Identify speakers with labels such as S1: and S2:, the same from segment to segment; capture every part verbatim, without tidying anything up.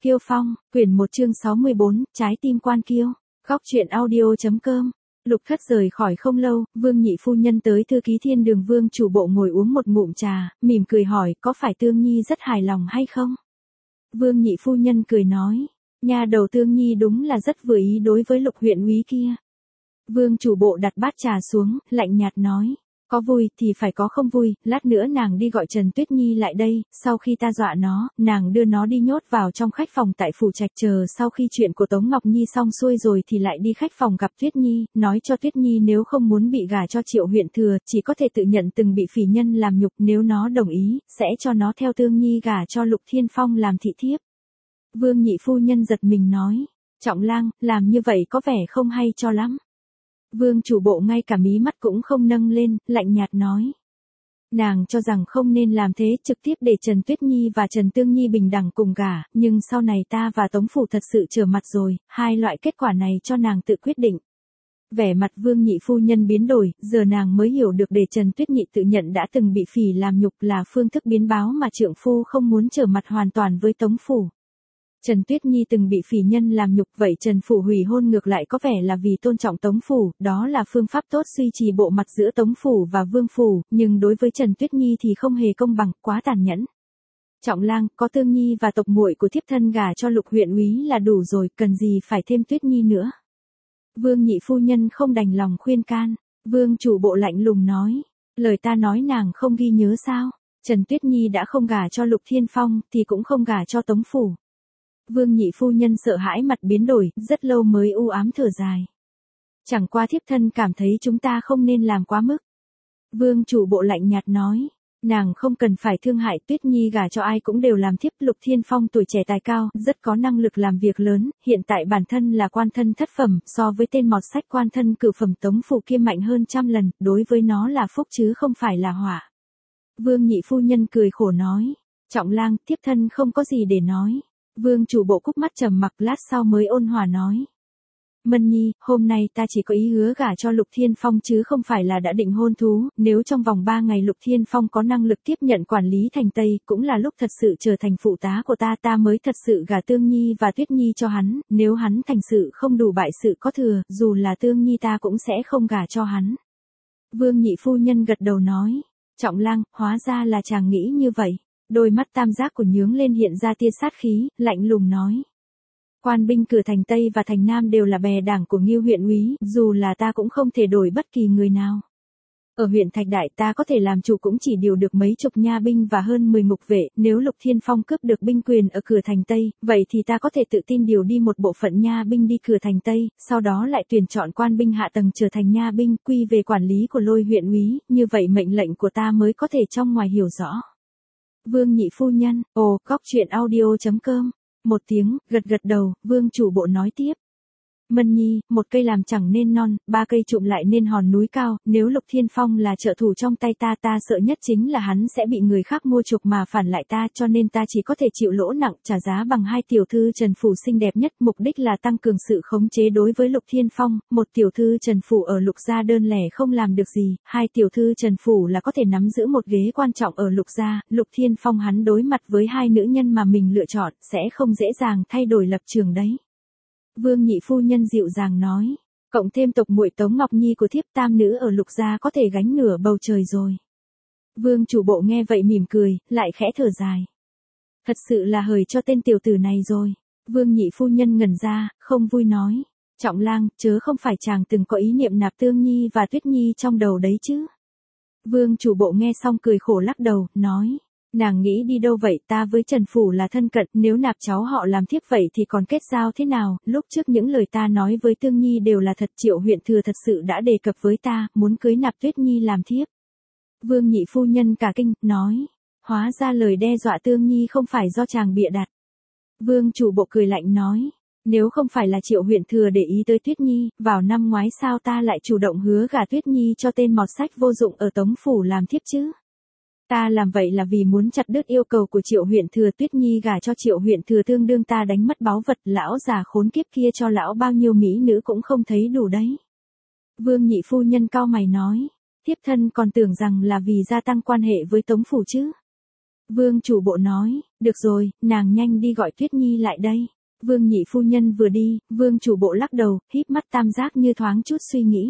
S1: Kiêu Phong, quyển một chương sáu mươi bốn, trái tim quan kiêu. Góc truyện audio.com. Lục Thất rời khỏi không lâu, Vương nhị phu nhân tới thư ký Thiên Đường Vương chủ bộ ngồi uống một ngụm trà, mỉm cười hỏi, có phải Tương Nhi rất hài lòng hay không? Vương nhị phu nhân cười nói, nha đầu Tương Nhi đúng là rất vừa ý đối với Lục huyện úy kia. Vương chủ bộ đặt bát trà xuống, lạnh nhạt nói, có vui thì phải có không vui, lát nữa nàng đi gọi Trần Tuyết Nhi lại đây, sau khi ta dọa nó, nàng đưa nó đi nhốt vào trong khách phòng tại phủ trạch, chờ sau khi chuyện của Tống Ngọc Nhi xong xuôi rồi thì lại đi khách phòng gặp Tuyết Nhi, nói cho Tuyết Nhi nếu không muốn bị gả cho Triệu huyện thừa, chỉ có thể tự nhận từng bị phỉ nhân làm nhục, nếu nó đồng ý, sẽ cho nó theo Tương Nhi gả cho Lục Thiên Phong làm thị thiếp. Vương nhị phu nhân giật mình nói, Trọng lang, làm như vậy có vẻ không hay cho lắm. Vương chủ bộ ngay cả mí mắt cũng không nâng lên, lạnh nhạt nói. Nàng cho rằng không nên làm thế, trực tiếp để Trần Tuyết Nhi và Trần Tương Nhi bình đẳng cùng gả, nhưng sau này ta và Tống Phủ thật sự trở mặt rồi, hai loại kết quả này cho nàng tự quyết định. Vẻ mặt Vương nhị phu nhân biến đổi, giờ nàng mới hiểu được để Trần Tuyết Nhi tự nhận đã từng bị phỉ làm nhục là phương thức biến báo mà trượng phu không muốn trở mặt hoàn toàn với Tống Phủ. Trần Tuyết Nhi từng bị phỉ nhân làm nhục, vậy Trần Phủ hủy hôn ngược lại có vẻ là vì tôn trọng Tống Phủ, đó là phương pháp tốt duy trì bộ mặt giữa Tống Phủ và Vương Phủ, nhưng đối với Trần Tuyết Nhi thì không hề công bằng, quá tàn nhẫn. Trọng lang, có Tương Nhi và tộc muội của thiếp thân gả cho Lục huyện úy là đủ rồi, cần gì phải thêm Tuyết Nhi nữa. Vương nhị phu nhân không đành lòng khuyên can, Vương chủ bộ lạnh lùng nói, lời ta nói nàng không ghi nhớ sao, Trần Tuyết Nhi đã không gả cho Lục Thiên Phong thì cũng không gả cho Tống Phủ. Vương nhị phu nhân sợ hãi mặt biến đổi, rất lâu mới u ám thở dài. Chẳng qua thiếp thân cảm thấy chúng ta không nên làm quá mức. Vương chủ bộ lạnh nhạt nói, nàng không cần phải thương hại, Tuyết Nhi gả cho ai cũng đều làm thiếp. Lục Thiên Phong tuổi trẻ tài cao, rất có năng lực làm việc lớn, hiện tại bản thân là quan thân thất phẩm, so với tên mọt sách quan thân cửu phẩm Tống Phủ kia mạnh hơn trăm lần, đối với nó là phúc chứ không phải là họa. Vương nhị phu nhân cười khổ nói, Trọng lang, thiếp thân không có gì để nói. Vương chủ bộ cúc mắt trầm mặc, lát sau mới ôn hòa nói. Mân Nhi, hôm nay ta chỉ có ý hứa gả cho Lục Thiên Phong chứ không phải là đã định hôn thú, nếu trong vòng ba ngày Lục Thiên Phong có năng lực tiếp nhận quản lý thành Tây, cũng là lúc thật sự trở thành phụ tá của ta, ta mới thật sự gả Tương Nhi và Tuyết Nhi cho hắn, nếu hắn thành sự không đủ bại sự có thừa, dù là Tương Nhi ta cũng sẽ không gả cho hắn. Vương nhị phu nhân gật đầu nói, Trọng lang, hóa ra là chàng nghĩ như vậy. Đôi mắt tam giác của nhướng lên hiện ra tia sát khí, lạnh lùng nói. Quan binh cửa thành Tây và thành Nam đều là bè đảng của Ngưu huyện úy, dù là ta cũng không thể đổi bất kỳ người nào. Ở huyện Thạch Đại ta có thể làm chủ cũng chỉ điều được mấy chục nha binh và hơn mười ngục vệ, nếu Lục Thiên Phong cướp được binh quyền ở cửa thành Tây, vậy thì ta có thể tự tin điều đi một bộ phận nha binh đi cửa thành Tây, sau đó lại tuyển chọn quan binh hạ tầng trở thành nha binh, quy về quản lý của Lôi huyện úy, như vậy mệnh lệnh của ta mới có thể trong ngoài hiểu rõ. Vương nhị phu nhân, ồ, góc truyện audio.com. Một tiếng, gật gật đầu, vương chủ bộ nói tiếp. Mân Nhi, một cây làm chẳng nên non, ba cây trụm lại nên hòn núi cao, nếu Lục Thiên Phong là trợ thủ trong tay ta, ta sợ nhất chính là hắn sẽ bị người khác mua chuộc mà phản lại ta, cho nên ta chỉ có thể chịu lỗ nặng, trả giá bằng hai tiểu thư Trần Phủ xinh đẹp nhất, mục đích là tăng cường sự khống chế đối với Lục Thiên Phong, một tiểu thư Trần Phủ ở Lục gia đơn lẻ không làm được gì, hai tiểu thư Trần Phủ là có thể nắm giữ một ghế quan trọng ở Lục gia, Lục Thiên Phong hắn đối mặt với hai nữ nhân mà mình lựa chọn, sẽ không dễ dàng thay đổi lập trường đấy. Vương nhị phu nhân dịu dàng nói, cộng thêm tộc muội Tống Ngọc Nhi của thiếp, tam nữ ở Lục gia có thể gánh nửa bầu trời rồi. Vương chủ bộ nghe vậy mỉm cười, lại khẽ thở dài. Thật sự là hời cho tên tiểu tử này rồi. Vương nhị phu nhân ngẩn ra, không vui nói, Trọng lang, chớ không phải chàng từng có ý niệm nạp Tương Nhi và Tuyết Nhi trong đầu đấy chứ. Vương chủ bộ nghe xong cười khổ lắc đầu, nói. Nàng nghĩ đi đâu vậy, ta với Trần Phủ là thân cận, nếu nạp cháu họ làm thiếp vậy thì còn kết giao thế nào, lúc trước những lời ta nói với Tương Nhi đều là thật, Triệu huyện thừa thật sự đã đề cập với ta, muốn cưới nạp Tuyết Nhi làm thiếp. Vương nhị phu nhân cả kinh, nói, hóa ra lời đe dọa Tương Nhi không phải do chàng bịa đặt. Vương chủ bộ cười lạnh nói, nếu không phải là Triệu huyện thừa để ý tới Tuyết Nhi, vào năm ngoái sao ta lại chủ động hứa gả Tuyết Nhi cho tên mọt sách vô dụng ở Tống Phủ làm thiếp chứ? Ta làm vậy là vì muốn chặt đứt yêu cầu của Triệu huyện thừa, Tuyết Nhi gả cho Triệu huyện thừa tương đương ta đánh mất báu vật, lão già khốn kiếp kia cho lão bao nhiêu mỹ nữ cũng không thấy đủ đấy. Vương nhị phu nhân cau mày nói, thiếp thân còn tưởng rằng là vì gia tăng quan hệ với Tống Phủ chứ. Vương chủ bộ nói, được rồi, nàng nhanh đi gọi Tuyết Nhi lại đây. Vương nhị phu nhân vừa đi, vương chủ bộ lắc đầu, híp mắt tam giác như thoáng chút suy nghĩ.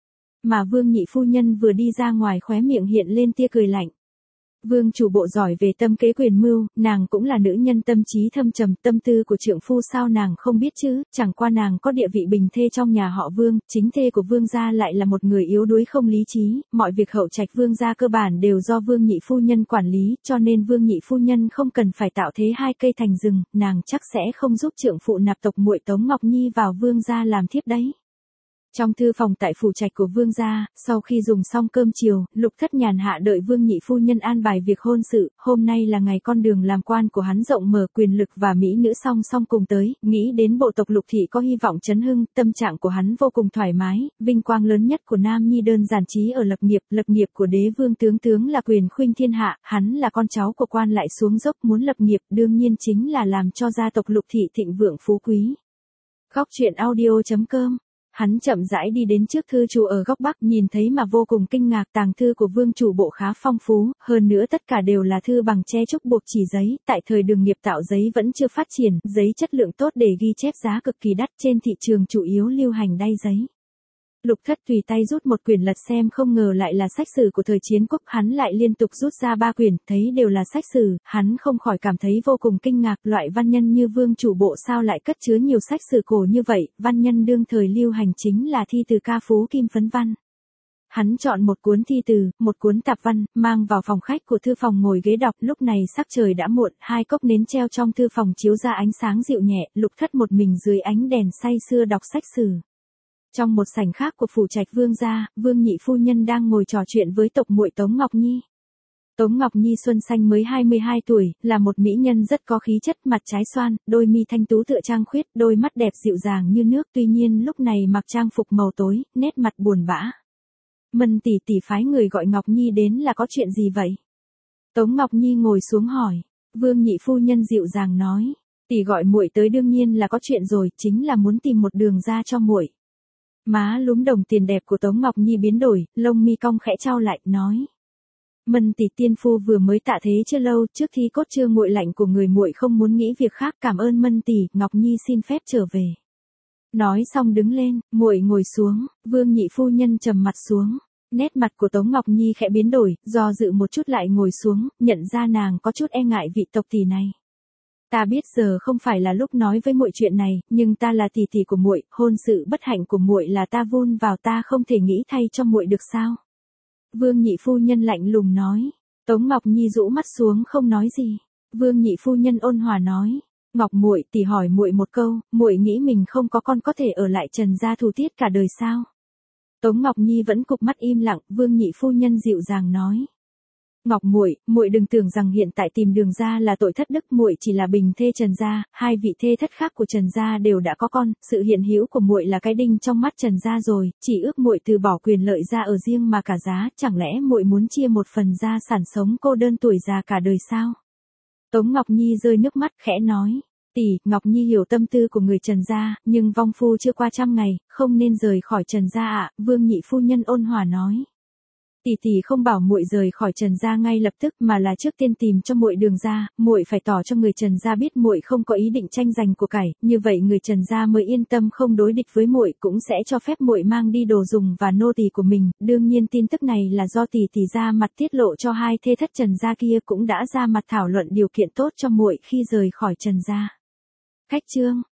S1: Mà vương nhị phu nhân vừa đi ra ngoài khóe miệng hiện lên tia cười lạnh. Vương chủ bộ giỏi về tâm kế quyền mưu, nàng cũng là nữ nhân tâm trí thâm trầm, tâm tư của trượng phu sao nàng không biết chứ, chẳng qua nàng có địa vị bình thê trong nhà họ Vương, chính thê của Vương gia lại là một người yếu đuối không lý trí, mọi việc hậu trạch Vương gia cơ bản đều do Vương nhị phu nhân quản lý, cho nên Vương nhị phu nhân không cần phải tạo thế hai cây thành rừng, nàng chắc sẽ không giúp trượng phụ nạp tộc muội Tống Ngọc Nhi vào Vương gia làm thiếp đấy. Trong thư phòng tại phủ trạch của Vương gia, sau khi dùng xong cơm chiều, Lục Thất nhàn hạ đợi Vương nhị phu nhân an bài việc hôn sự, hôm nay là ngày con đường làm quan của hắn rộng mở, quyền lực và mỹ nữ song song cùng tới, nghĩ đến bộ tộc Lục thị có hy vọng chấn hưng, tâm trạng của hắn vô cùng thoải mái, vinh quang lớn nhất của Nam Nhi đơn giản chí ở lập nghiệp, lập nghiệp của đế vương tướng tướng là quyền khuynh thiên hạ, hắn là con cháu của quan lại xuống dốc muốn lập nghiệp, đương nhiên chính là làm cho gia tộc Lục thị thịnh vượng phú quý. Góc truyện audio chấm com. Hắn chậm rãi đi đến trước thư trụ ở góc bắc, nhìn thấy mà vô cùng kinh ngạc, tàng thư của vương chủ bộ khá phong phú, hơn nữa tất cả đều là thư bằng tre trúc buộc chỉ giấy, tại thời đường nghiệp tạo giấy vẫn chưa phát triển, giấy chất lượng tốt để ghi chép giá cực kỳ đắt, trên thị trường chủ yếu lưu hành đay giấy. Lục Thất tùy tay rút một quyển lật xem, không ngờ lại là sách sử của thời chiến quốc, hắn lại liên tục rút ra ba quyển, thấy đều là sách sử, hắn không khỏi cảm thấy vô cùng kinh ngạc, loại văn nhân như vương chủ bộ sao lại cất chứa nhiều sách sử cổ như vậy, văn nhân đương thời lưu hành chính là thi từ ca phú kim phấn văn. Hắn chọn một cuốn thi từ, một cuốn tạp văn, mang vào phòng khách của thư phòng ngồi ghế đọc, lúc này sắc trời đã muộn, hai cốc nến treo trong thư phòng chiếu ra ánh sáng dịu nhẹ, Lục Thất một mình dưới ánh đèn say sưa đọc sách sử. Trong một sảnh khác của phủ trạch Vương gia, Vương nhị phu nhân đang ngồi trò chuyện với tộc muội Tống Ngọc Nhi. Tống Ngọc Nhi xuân xanh mới hai mươi hai tuổi, là một mỹ nhân rất có khí chất, mặt trái xoan, đôi mi thanh tú tựa trăng khuyết, đôi mắt đẹp dịu dàng như nước, tuy nhiên lúc này mặc trang phục màu tối, nét mặt buồn bã. Mân tỷ tỷ phái người gọi Ngọc Nhi đến là có chuyện gì vậy? Tống Ngọc Nhi ngồi xuống hỏi. Vương nhị phu nhân dịu dàng nói, tỷ gọi muội tới đương nhiên là có chuyện rồi, chính là muốn tìm một đường ra cho muội. Má lúm đồng tiền đẹp của Tống Ngọc Nhi biến đổi, lông mi cong khẽ chau lại, nói. Mân tỷ tiên phu vừa mới tạ thế chưa lâu, trước thi cốt chưa nguội lạnh của người muội không muốn nghĩ việc khác, cảm ơn Mân tỷ, Ngọc Nhi xin phép trở về. Nói xong đứng lên, muội ngồi xuống, Vương nhị phu nhân trầm mặt xuống. Nét mặt của Tống Ngọc Nhi khẽ biến đổi, do dự một chút lại ngồi xuống, nhận ra nàng có chút e ngại vị tộc tỷ này. Ta biết giờ không phải là lúc nói với muội chuyện này, nhưng ta là tỷ tỷ của muội, hôn sự bất hạnh của muội là ta vun vào, ta không thể nghĩ thay cho muội được sao? Vương nhị phu nhân lạnh lùng nói. Tống Ngọc Nhi rũ mắt xuống không nói gì. Vương nhị phu nhân ôn hòa nói, Ngọc muội, tỷ hỏi muội một câu, muội nghĩ mình không có con có thể ở lại Trần gia thủ tiết cả đời sao? Tống Ngọc Nhi vẫn cụp mắt im lặng, Vương nhị phu nhân dịu dàng nói. Ngọc muội, muội đừng tưởng rằng hiện tại tìm đường ra là tội thất đức, muội chỉ là bình thê Trần gia, hai vị thê thất khác của Trần gia đều đã có con, sự hiện hữu của muội là cái đinh trong mắt Trần gia rồi, chỉ ước muội từ bỏ quyền lợi ra ở riêng mà cả giá, chẳng lẽ muội muốn chia một phần gia sản sống cô đơn tuổi già cả đời sao? Tống Ngọc Nhi rơi nước mắt khẽ nói. Tỷ, Ngọc Nhi hiểu tâm tư của người Trần gia, nhưng vong phu chưa qua trăm ngày, không nên rời khỏi Trần gia ạ, Vương nhị phu nhân ôn hòa nói. Tỷ tỷ không bảo muội rời khỏi Trần gia ngay lập tức, mà là trước tiên tìm cho muội đường ra, muội phải tỏ cho người Trần gia biết muội không có ý định tranh giành của cải, như vậy người Trần gia mới yên tâm không đối địch với muội, cũng sẽ cho phép muội mang đi đồ dùng và nô tỳ của mình, đương nhiên tin tức này là do tỷ tỷ ra mặt tiết lộ cho hai thê thất Trần gia kia, cũng đã ra mặt thảo luận điều kiện tốt cho muội khi rời khỏi Trần gia. Khách chương